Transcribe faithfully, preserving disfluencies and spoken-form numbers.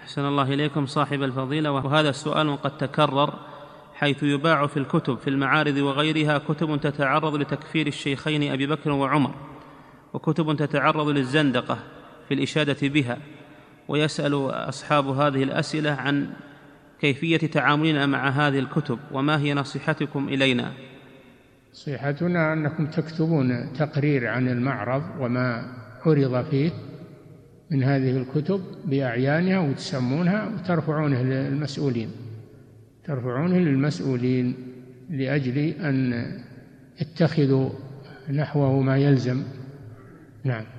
أحسن الله إليكم صاحب الفضيلة، وهذا السؤال قد تكرر، حيث يباع في الكتب في المعارض وغيرها كتب تتعرض لتكفير الشيخين أبي بكر وعمر، وكتب تتعرض للزندقة في الإشادة بها، ويسأل أصحاب هذه الأسئلة عن كيفية تعاملنا مع هذه الكتب، وما هي نصيحتكم إلينا؟ نصيحتنا أنكم تكتبون تقرير عن المعرض وما عرض فيه من هذه الكتب بأعيانها، وتسمونها وترفعونه للمسؤولين ترفعونه للمسؤولين لأجل أن يتخذوا نحوه ما يلزم. نعم.